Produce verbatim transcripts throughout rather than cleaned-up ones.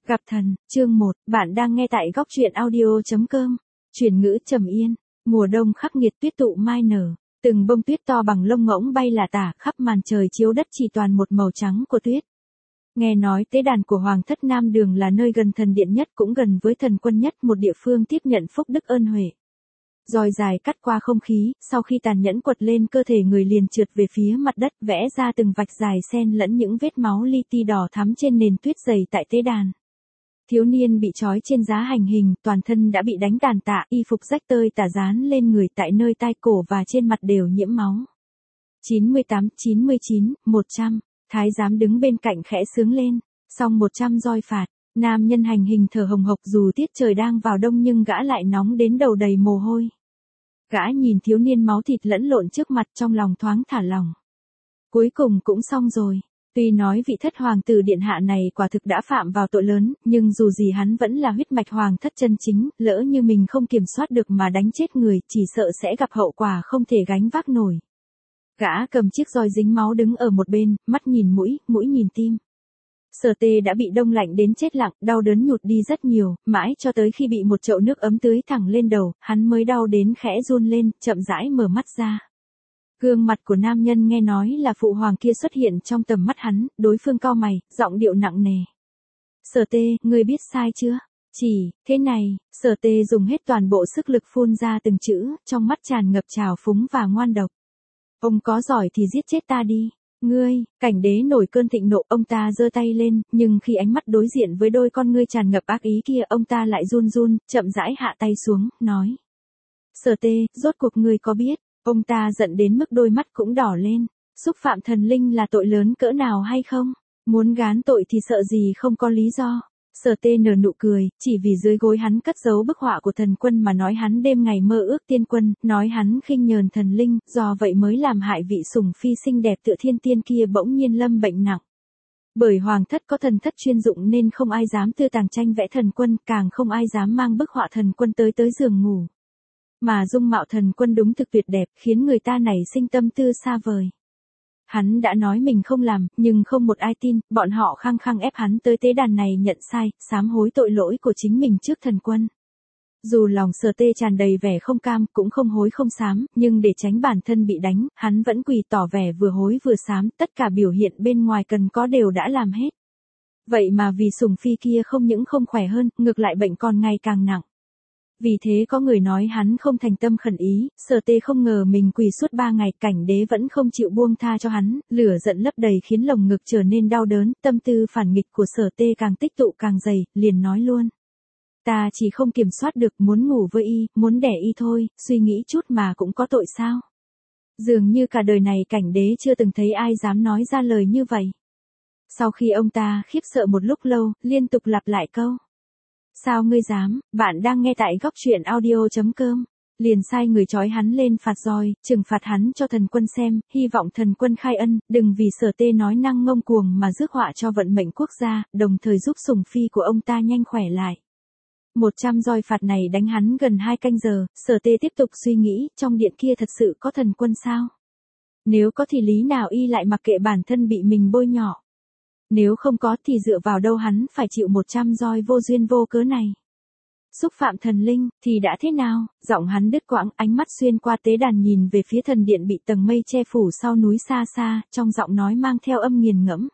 Gặp thần, chương một, bạn đang nghe tại góc truyện audio.com. Chuyển ngữ trầm yên, mùa đông khắc nghiệt tuyết tụ mai nở, từng bông tuyết to bằng lông ngỗng bay là tả, khắp màn trời chiếu đất chỉ toàn một màu trắng của tuyết. Nghe nói tế đàn của Hoàng thất Nam Đường là nơi gần thần điện nhất cũng gần với thần quân nhất, một địa phương tiếp nhận phúc đức ơn huệ. Roi dài cắt qua không khí, sau khi tàn nhẫn quật lên cơ thể người liền trượt về phía mặt đất, vẽ ra từng vạch dài xen lẫn những vết máu li ti đỏ thắm trên nền tuyết dày tại tế đàn. Thiếu niên bị trói trên giá hành hình, toàn thân đã bị đánh tàn tạ, y phục rách tơi tả dán lên người, tại nơi tai cổ và trên mặt đều nhiễm máu. chín mươi tám, chín mươi chín, một trăm, thái giám đứng bên cạnh khẽ sướng lên, xong một trăm roi phạt, nam nhân hành hình thở hồng hộc, dù tiết trời đang vào đông nhưng gã lại nóng đến đầu đầy mồ hôi. Gã nhìn thiếu niên máu thịt lẫn lộn trước mặt, trong lòng thoáng thả lỏng. Cuối cùng cũng xong rồi. Tuy nói vị thất hoàng tử điện hạ này quả thực đã phạm vào tội lớn, nhưng dù gì hắn vẫn là huyết mạch hoàng thất chân chính, lỡ như mình không kiểm soát được mà đánh chết người, chỉ sợ sẽ gặp hậu quả không thể gánh vác nổi. Gã cầm chiếc roi dính máu đứng ở một bên, mắt nhìn mũi, mũi nhìn tim. Sở Tê đã bị đông lạnh đến chết lặng, đau đớn nhụt đi rất nhiều, mãi cho tới khi bị một chậu nước ấm tưới thẳng lên đầu, hắn mới đau đến khẽ run lên, chậm rãi mở mắt ra. Gương mặt của nam nhân nghe nói là phụ hoàng kia xuất hiện trong tầm mắt hắn, đối phương cau mày, giọng điệu nặng nề. Sở Tê, ngươi biết sai chưa? Chỉ, thế này, Sở Tê dùng hết toàn bộ sức lực phun ra từng chữ, trong mắt tràn ngập trào phúng và ngoan độc. Ông có giỏi thì giết chết ta đi. Ngươi, cảnh đế nổi cơn thịnh nộ, ông ta giơ tay lên, nhưng khi ánh mắt đối diện với đôi con ngươi tràn ngập ác ý kia, ông ta lại run run, chậm rãi hạ tay xuống, nói. Sở Tê, rốt cuộc ngươi có biết? Ông ta giận đến mức đôi mắt cũng đỏ lên. Xúc phạm thần linh là tội lớn cỡ nào hay không? Muốn gán tội thì sợ gì không có lý do. Sở Tê nở nụ cười, chỉ vì dưới gối hắn cất giấu bức họa của thần quân mà nói hắn đêm ngày mơ ước tiên quân, nói hắn khinh nhờn thần linh, do vậy mới làm hại vị sủng phi xinh đẹp tựa thiên tiên kia bỗng nhiên lâm bệnh nặng. Bởi hoàng thất có thần thất chuyên dụng nên không ai dám tư tàng tranh vẽ thần quân, càng không ai dám mang bức họa thần quân tới tới giường ngủ. Mà dung mạo thần quân đúng thực tuyệt đẹp, khiến người ta nảy sinh tâm tư xa vời. Hắn đã nói mình không làm, nhưng không một ai tin, bọn họ khăng khăng ép hắn tới tế đàn này nhận sai, sám hối tội lỗi của chính mình trước thần quân. Dù lòng Sở Tê tràn đầy vẻ không cam, cũng không hối không sám, nhưng để tránh bản thân bị đánh, hắn vẫn quỳ tỏ vẻ vừa hối vừa sám, tất cả biểu hiện bên ngoài cần có đều đã làm hết. Vậy mà vì sủng phi kia không những không khỏe hơn, ngược lại bệnh còn ngày càng nặng. Vì thế có người nói hắn không thành tâm khẩn ý, Sở Tê không ngờ mình quỳ suốt ba ngày, cảnh đế vẫn không chịu buông tha cho hắn, lửa giận lấp đầy khiến lồng ngực trở nên đau đớn, tâm tư phản nghịch của Sở Tê càng tích tụ càng dày, liền nói luôn. Ta chỉ không kiểm soát được, muốn ngủ với y, muốn đẻ y thôi, suy nghĩ chút mà cũng có tội sao? Dường như cả đời này cảnh đế chưa từng thấy ai dám nói ra lời như vậy. Sau khi ông ta khiếp sợ một lúc lâu, liên tục lặp lại câu. Sao ngươi dám? Bạn đang nghe tại góc truyện audio.com. Liền sai người trói hắn lên phạt roi, trừng phạt hắn cho thần quân xem, hy vọng thần quân khai ân, đừng vì Sở Tê nói năng ngông cuồng mà rước họa cho vận mệnh quốc gia, đồng thời giúp sủng phi của ông ta nhanh khỏe lại. Một trăm roi phạt này đánh hắn gần hai canh giờ, Sở Tê tiếp tục suy nghĩ, trong điện kia thật sự có thần quân sao? Nếu có thì lý nào y lại mặc kệ bản thân bị mình bôi nhọ? Nếu không có thì dựa vào đâu hắn phải chịu một trăm roi vô duyên vô cớ này. Xúc phạm thần linh, thì đã thế nào? Giọng hắn đứt quãng, ánh mắt xuyên qua tế đàn nhìn về phía thần điện bị tầng mây che phủ sau núi xa xa, trong giọng nói mang theo âm nghiền ngẫm.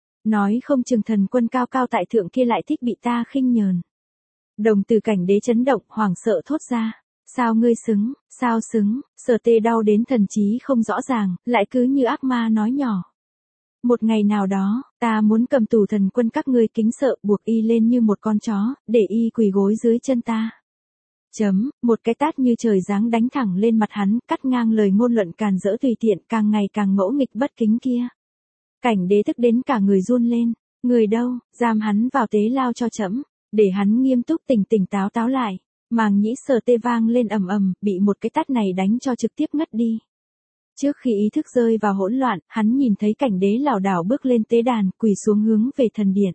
Nói không chừng thần quân cao cao tại thượng kia lại thích bị ta khinh nhờn. Đồng từ cảnh đế chấn động, hoảng sợ thốt ra. Sao ngươi xứng, sao xứng? Sở Tê đau đến thần trí không rõ ràng, lại cứ như ác ma nói nhỏ. Một ngày nào đó, ta muốn cầm tù thần quân các ngươi kính sợ, buộc y lên như một con chó, để y quỳ gối dưới chân ta. Chấm, một cái tát như trời giáng đánh thẳng lên mặt hắn, cắt ngang lời ngôn luận càn rỡ tùy tiện, càng ngày càng ngỗ nghịch bất kính kia. Cảnh đế tức đến cả người run lên. Người đâu, giam hắn vào tế lao cho chấm, để hắn nghiêm túc tỉnh tỉnh táo táo lại. Màng nhĩ Sở Tê vang lên ầm ầm, bị một cái tát này đánh cho trực tiếp ngất đi. Trước khi ý thức rơi vào hỗn loạn, hắn nhìn thấy cảnh đế lảo đảo bước lên tế đàn, quỳ xuống hướng về thần điện.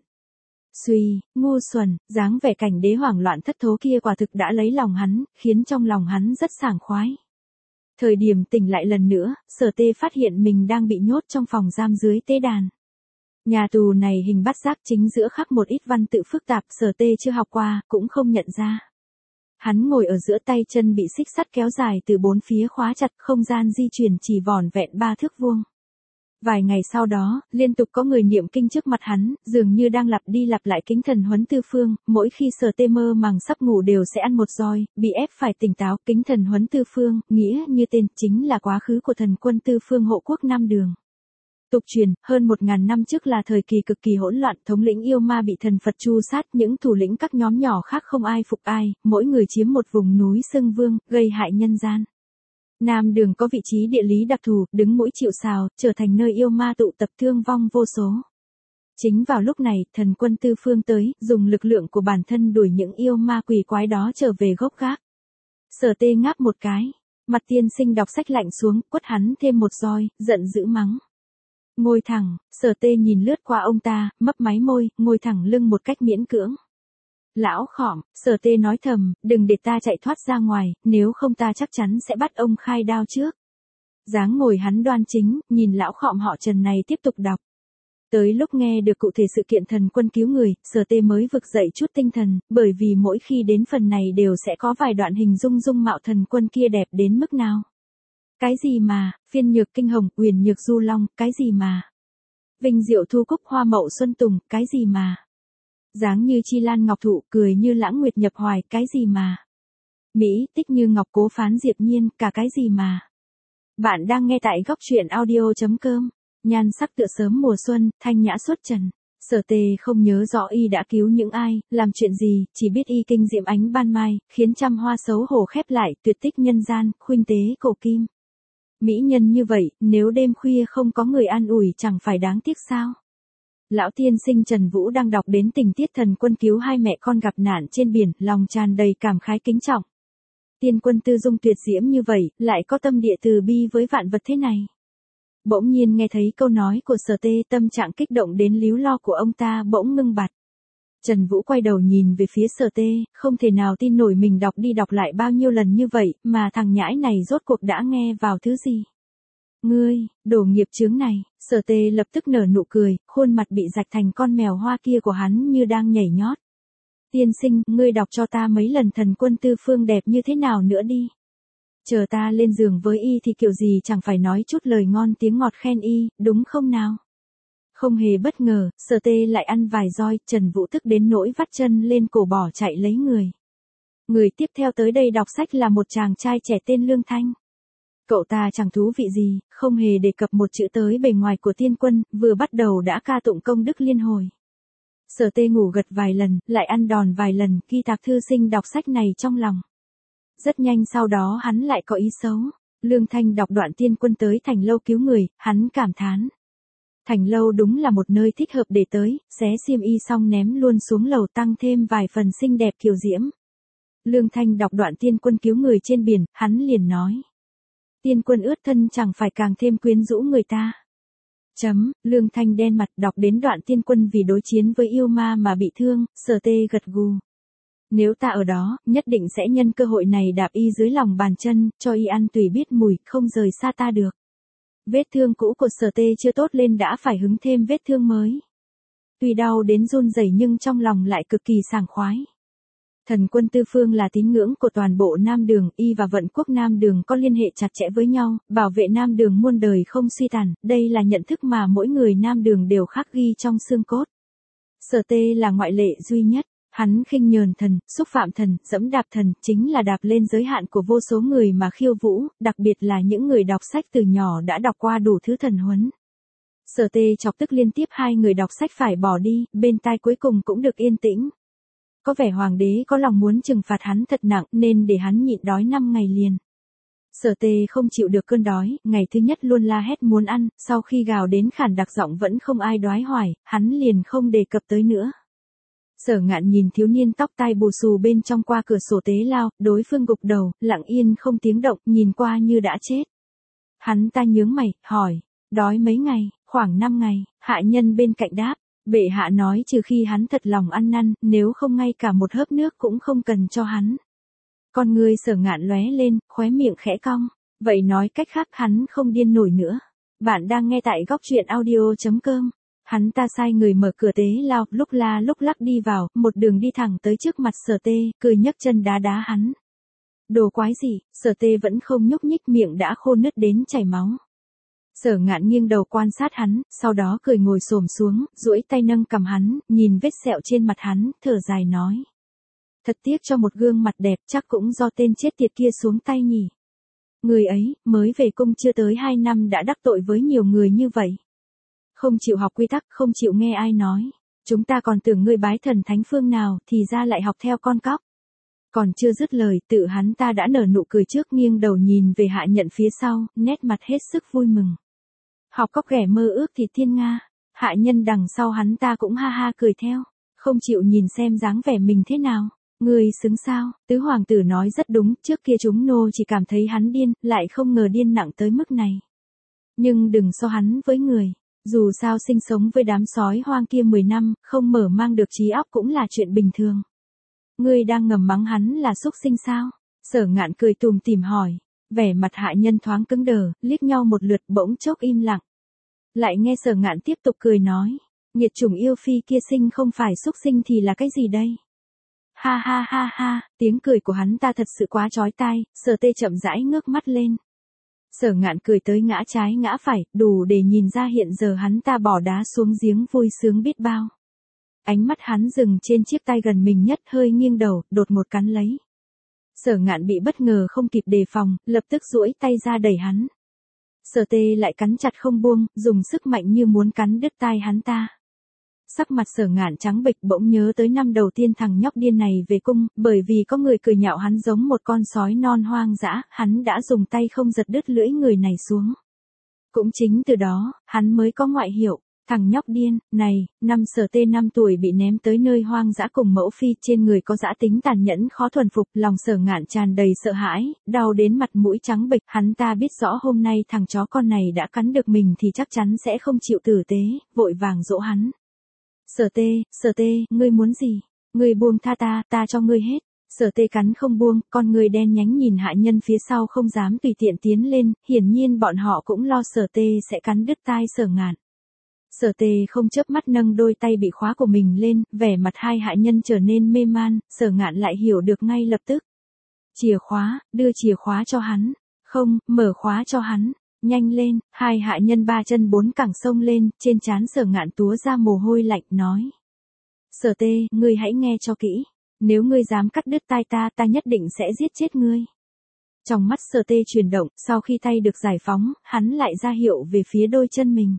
Suy, ngu xuẩn, dáng vẻ cảnh đế hoảng loạn thất thố kia quả thực đã lấy lòng hắn, khiến trong lòng hắn rất sảng khoái. Thời điểm tỉnh lại lần nữa, Sở Tê phát hiện mình đang bị nhốt trong phòng giam dưới tế đàn. Nhà tù này hình bát giác, chính giữa khắc một ít văn tự phức tạp, Sở Tê chưa học qua, cũng không nhận ra. Hắn ngồi ở giữa, tay chân bị xích sắt kéo dài từ bốn phía khóa chặt, không gian di chuyển chỉ vỏn vẹn ba thước vuông. Vài ngày sau đó, liên tục có người niệm kinh trước mặt hắn, dường như đang lặp đi lặp lại kính thần huấn tư phương, mỗi khi Sở Tê mơ màng sắp ngủ đều sẽ ăn một roi, bị ép phải tỉnh táo. Kính thần huấn tư phương, nghĩa như tên, chính là quá khứ của thần quân tư phương hộ quốc Nam Đường. Tục truyền, hơn một ngàn năm trước là thời kỳ cực kỳ hỗn loạn, thống lĩnh yêu ma bị thần Phật tru sát, những thủ lĩnh các nhóm nhỏ khác không ai phục ai, mỗi người chiếm một vùng núi xưng vương, gây hại nhân gian. Nam Đường có vị trí địa lý đặc thù, đứng mũi chịu sào, trở thành nơi yêu ma tụ tập thương vong vô số. Chính vào lúc này, thần quân tư phương tới, dùng lực lượng của bản thân đuổi những yêu ma quỷ quái đó trở về gốc gác. Sở Tê ngáp một cái, mặt tiên sinh đọc sách lạnh xuống, quất hắn thêm một roi, giận dữ mắng. Ngồi thẳng, Sở Tê nhìn lướt qua ông ta, mấp máy môi, ngồi thẳng lưng một cách miễn cưỡng. Lão khọm, Sở Tê nói thầm, đừng để ta chạy thoát ra ngoài, nếu không ta chắc chắn sẽ bắt ông khai đao trước. Dáng ngồi hắn đoan chính, nhìn lão khọm họ Trần này tiếp tục đọc. Tới lúc nghe được cụ thể sự kiện thần quân cứu người, Sở Tê mới vực dậy chút tinh thần, bởi vì mỗi khi đến phần này đều sẽ có vài đoạn hình dung dung mạo thần quân kia đẹp đến mức nào. Cái gì mà, phiên nhược kinh hồng, uyển nhược du long, cái gì mà. Vinh diệu thu cúc hoa mậu xuân tùng, cái gì mà. Dáng như chi lan ngọc thụ, cười như lãng nguyệt nhập hoài, cái gì mà. Mỹ, tích như ngọc cố phán diệp nhiên, cả cái gì mà. Bạn đang nghe tại góc truyện audio chấm com. Nhan sắc tựa sớm mùa xuân, thanh nhã xuất trần. Sở Tê không nhớ rõ y đã cứu những ai, làm chuyện gì, chỉ biết y kinh diệm ánh ban mai, khiến trăm hoa xấu hổ khép lại, tuyệt tích nhân gian, khuynh tế cổ kim. Mỹ nhân như vậy, nếu đêm khuya không có người an ủi chẳng phải đáng tiếc sao? Lão tiên sinh Trần Vũ đang đọc đến tình tiết thần quân cứu hai mẹ con gặp nạn trên biển, lòng tràn đầy cảm khái kính trọng. Tiên quân tư dung tuyệt diễm như vậy, lại có tâm địa từ bi với vạn vật thế này. Bỗng nhiên nghe thấy câu nói của Sở Tê, tâm trạng kích động đến líu lo của ông ta bỗng ngưng bặt. Trần Vũ quay đầu nhìn về phía Sở Tê, không thể nào tin nổi mình đọc đi đọc lại bao nhiêu lần như vậy, mà thằng nhãi này rốt cuộc đã nghe vào thứ gì. Ngươi, đồ nghiệp chướng này, Sở Tê lập tức nở nụ cười, khuôn mặt bị rạch thành con mèo hoa kia của hắn như đang nhảy nhót. Tiên sinh, ngươi đọc cho ta mấy lần thần quân tư phương đẹp như thế nào nữa đi. Chờ ta lên giường với y thì kiểu gì chẳng phải nói chút lời ngon tiếng ngọt khen y, đúng không nào? Không hề bất ngờ, Sở Tê lại ăn vài roi, Trần Vũ tức đến nỗi vắt chân lên cổ bỏ chạy lấy người. Người tiếp theo tới đây đọc sách là một chàng trai trẻ tên Lương Thanh. Cậu ta chẳng thú vị gì, không hề đề cập một chữ tới bề ngoài của tiên quân, vừa bắt đầu đã ca tụng công đức liên hồi. Sở Tê ngủ gật vài lần, lại ăn đòn vài lần, ghi tạc thư sinh đọc sách này trong lòng. Rất nhanh sau đó hắn lại có ý xấu. Lương Thanh đọc đoạn tiên quân tới thành lâu cứu người, hắn cảm thán. Thành lâu đúng là một nơi thích hợp để tới, xé xiêm y xong ném luôn xuống lầu tăng thêm vài phần xinh đẹp kiều diễm. Lương Thanh đọc đoạn tiên quân cứu người trên biển, hắn liền nói. Tiên quân ướt thân chẳng phải càng thêm quyến rũ người ta. Chấm, Lương Thanh đen mặt đọc đến đoạn tiên quân vì đối chiến với yêu ma mà bị thương, Sở Tê gật gù. Nếu ta ở đó, nhất định sẽ nhân cơ hội này đạp y dưới lòng bàn chân, cho y ăn tùy biết mùi, không rời xa ta được. Vết thương cũ của Sở Tê chưa tốt lên đã phải hứng thêm vết thương mới. Tuy đau đến run rẩy nhưng trong lòng lại cực kỳ sảng khoái. Thần quân tư phương là tín ngưỡng của toàn bộ Nam Đường, y và vận quốc Nam Đường có liên hệ chặt chẽ với nhau, bảo vệ Nam Đường muôn đời không suy tàn, đây là nhận thức mà mỗi người Nam Đường đều khắc ghi trong xương cốt. Sở Tê là ngoại lệ duy nhất. Hắn khinh nhờn thần, xúc phạm thần, dẫm đạp thần, chính là đạp lên giới hạn của vô số người mà khiêu vũ, đặc biệt là những người đọc sách từ nhỏ đã đọc qua đủ thứ thần huấn. Sở Tê chọc tức liên tiếp hai người đọc sách phải bỏ đi, bên tai cuối cùng cũng được yên tĩnh. Có vẻ hoàng đế có lòng muốn trừng phạt hắn thật nặng nên để hắn nhịn đói năm ngày liền. Sở Tê không chịu được cơn đói, ngày thứ nhất luôn la hét muốn ăn, sau khi gào đến khản đặc giọng vẫn không ai đoái hoài, hắn liền không đề cập tới nữa. Sở Ngạn nhìn thiếu niên tóc tai bù xù bên trong qua cửa sổ tế lao, đối phương gục đầu, lặng yên không tiếng động, nhìn qua như đã chết. Hắn ta nhướng mày, hỏi, đói mấy ngày, khoảng năm ngày, hạ nhân bên cạnh đáp, bệ hạ nói trừ khi hắn thật lòng ăn năn, nếu không ngay cả một hớp nước cũng không cần cho hắn. Con người Sở Ngạn lóe lên, khóe miệng khẽ cong, vậy nói cách khác hắn không điên nổi nữa. Bạn đang nghe tại góc truyện audio chấm com. Hắn ta sai người mở cửa tế lao, lúc la lúc lắc đi vào, một đường đi thẳng tới trước mặt Sở Tê, cười nhấc chân đá đá hắn. Đồ quái gì, Sở Tê vẫn không nhúc nhích, miệng đã khô nứt đến chảy máu. Sở Ngạn nghiêng đầu quan sát hắn, sau đó cười ngồi xổm xuống, duỗi tay nâng cằm hắn, nhìn vết sẹo trên mặt hắn, thở dài nói. Thật tiếc cho một gương mặt đẹp, chắc cũng do tên chết tiệt kia xuống tay nhỉ. Người ấy, mới về cung chưa tới hai năm đã đắc tội với nhiều người như vậy. Không chịu học quy tắc, không chịu nghe ai nói. Chúng ta còn tưởng ngươi bái thần thánh phương nào, thì ra lại học theo con cóc. Còn chưa dứt lời, tự hắn ta đã nở nụ cười trước, nghiêng đầu nhìn về Hạ Nhận phía sau, nét mặt hết sức vui mừng. Học cóc ghẻ mơ ước thì thiên nga. Hạ Nhân đằng sau hắn ta cũng ha ha cười theo. Không chịu nhìn xem dáng vẻ mình thế nào. Người xứng sao, tứ hoàng tử nói rất đúng, trước kia chúng nô chỉ cảm thấy hắn điên, lại không ngờ điên nặng tới mức này. Nhưng đừng so hắn với người. Dù sao sinh sống với đám sói hoang kia mười năm, không mở mang được trí óc cũng là chuyện bình thường. Ngươi đang ngầm mắng hắn là súc sinh sao? Sở Ngạn cười tùm tìm hỏi. Vẻ mặt Hạ Nhân thoáng cứng đờ, liếc nhau một lượt bỗng chốc im lặng. Lại nghe Sở Ngạn tiếp tục cười nói. Nghiệt chủng yêu phi kia sinh không phải súc sinh thì là cái gì đây? Ha ha ha ha, tiếng cười của hắn ta thật sự quá chói tai, Sở Tê chậm rãi ngước mắt lên. Sở Ngạn cười tới ngã trái ngã phải, đủ để nhìn ra hiện giờ hắn ta bỏ đá xuống giếng vui sướng biết bao. Ánh mắt hắn dừng trên chiếc tay gần mình nhất, hơi nghiêng đầu, đột một cắn lấy. Sở Ngạn bị bất ngờ không kịp đề phòng, lập tức duỗi tay ra đẩy hắn. Sở Tê lại cắn chặt không buông, dùng sức mạnh như muốn cắn đứt tai hắn ta. Sắc mặt Sở Ngạn trắng bệch, bỗng nhớ tới năm đầu tiên thằng nhóc điên này về cung, bởi vì có người cười nhạo hắn giống một con sói non hoang dã, hắn đã dùng tay không giật đứt lưỡi người này xuống. Cũng chính từ đó, hắn mới có ngoại hiệu, thằng nhóc điên, này, năm Sở Tê năm tuổi bị ném tới nơi hoang dã cùng mẫu phi, trên người có dã tính tàn nhẫn khó thuần phục, lòng Sở Ngạn tràn đầy sợ hãi, đau đến mặt mũi trắng bệch, hắn ta biết rõ hôm nay thằng chó con này đã cắn được mình thì chắc chắn sẽ không chịu tử tế, vội vàng dỗ hắn. Sở Tê, Sở Tê, ngươi muốn gì? Ngươi buông tha ta, ta cho ngươi hết. Sở Tê cắn không buông, con người đen nhánh nhìn Hạ Nhân phía sau không dám tùy tiện tiến lên, hiển nhiên bọn họ cũng lo Sở Tê sẽ cắn đứt tai Sở Ngạn. Sở Tê không chớp mắt nâng đôi tay bị khóa của mình lên, vẻ mặt hai Hạ Nhân trở nên mê man, Sở Ngạn lại hiểu được ngay lập tức. Chìa khóa, đưa chìa khóa cho hắn. Không, mở khóa cho hắn. Nhanh lên, hai Hạ Nhân ba chân bốn cẳng xông lên, trên trán Sở Ngạn túa ra mồ hôi lạnh, nói. Sở Tê, ngươi hãy nghe cho kỹ. Nếu ngươi dám cắt đứt tai ta, ta nhất định sẽ giết chết ngươi. Trong mắt Sở Tê chuyển động, sau khi tay được giải phóng, hắn lại ra hiệu về phía đôi chân mình.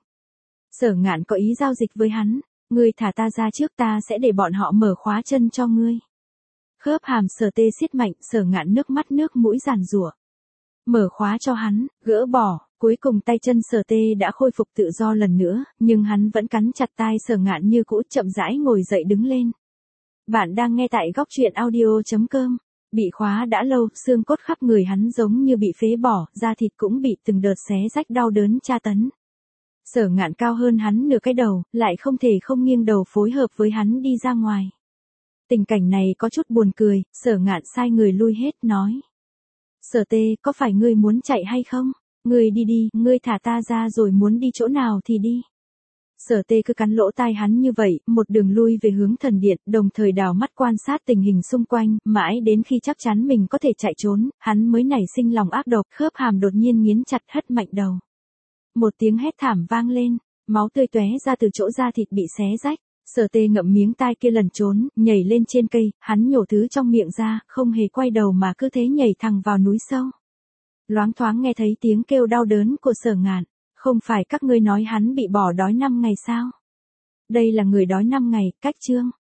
Sở Ngạn có ý giao dịch với hắn. Ngươi thả ta ra trước, ta sẽ để bọn họ mở khóa chân cho ngươi. Khớp hàm Sở Tê siết mạnh, Sở Ngạn nước mắt nước mũi giàn giụa. Mở khóa cho hắn, gỡ bỏ, cuối cùng tay chân Sở Tê đã khôi phục tự do lần nữa, nhưng hắn vẫn cắn chặt tai Sở Ngạn như cũ, chậm rãi ngồi dậy đứng lên. Bạn đang nghe tại góc truyện audio chấm com. Bị khóa đã lâu, xương cốt khắp người hắn giống như bị phế bỏ, da thịt cũng bị từng đợt xé rách đau đớn tra tấn. Sở Ngạn cao hơn hắn nửa cái đầu, lại không thể không nghiêng đầu phối hợp với hắn đi ra ngoài. Tình cảnh này có chút buồn cười, Sở Ngạn sai người lui hết, nói. Sở Tê, có phải ngươi muốn chạy hay không? Ngươi đi đi, ngươi thả ta ra rồi muốn đi chỗ nào thì đi. Sở Tê cứ cắn lỗ tai hắn như vậy, một đường lui về hướng thần điện, đồng thời đảo mắt quan sát tình hình xung quanh, mãi đến khi chắc chắn mình có thể chạy trốn, hắn mới nảy sinh lòng ác độc, khớp hàm đột nhiên nghiến chặt, hất mạnh đầu. Một tiếng hét thảm vang lên, máu tươi tóe ra từ chỗ da thịt bị xé rách. Sở Tê ngậm miếng tai kia lẩn trốn, nhảy lên trên cây, hắn nhổ thứ trong miệng ra, không hề quay đầu mà cứ thế nhảy thẳng vào núi sâu. Loáng thoáng nghe thấy tiếng kêu đau đớn của Sở Ngạn, không phải các ngươi nói hắn bị bỏ đói năm ngày sao? Đây là người đói năm ngày, cách chương.